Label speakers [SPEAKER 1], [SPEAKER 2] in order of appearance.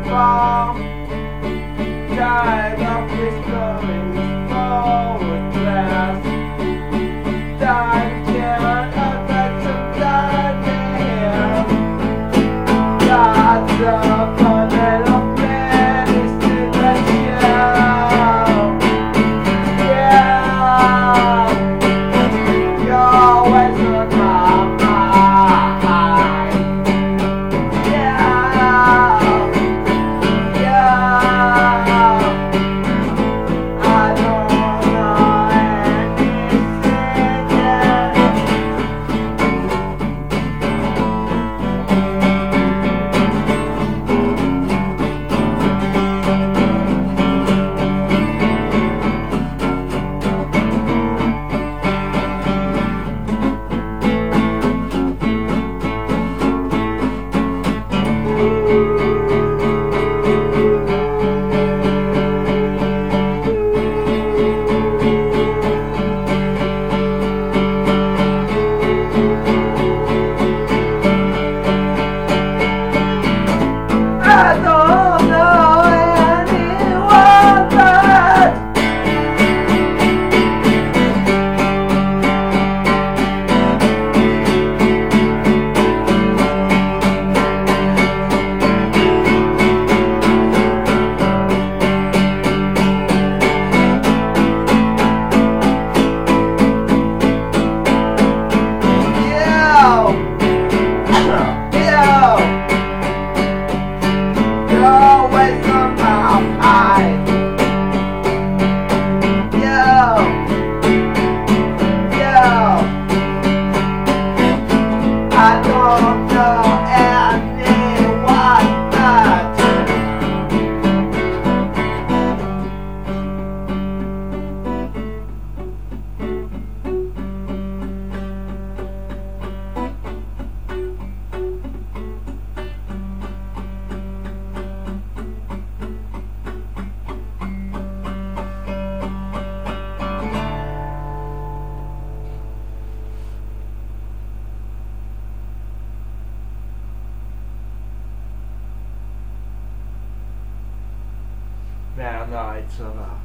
[SPEAKER 1] from died of histories forward class. Died can't affect some died. God's up a little finish to the show. Yeah, you're always on my mind. Yeah, yeah, I don't know anything yet. I don't know anyone but you're always on my mind. I don't know anyone but Man, no, it's over.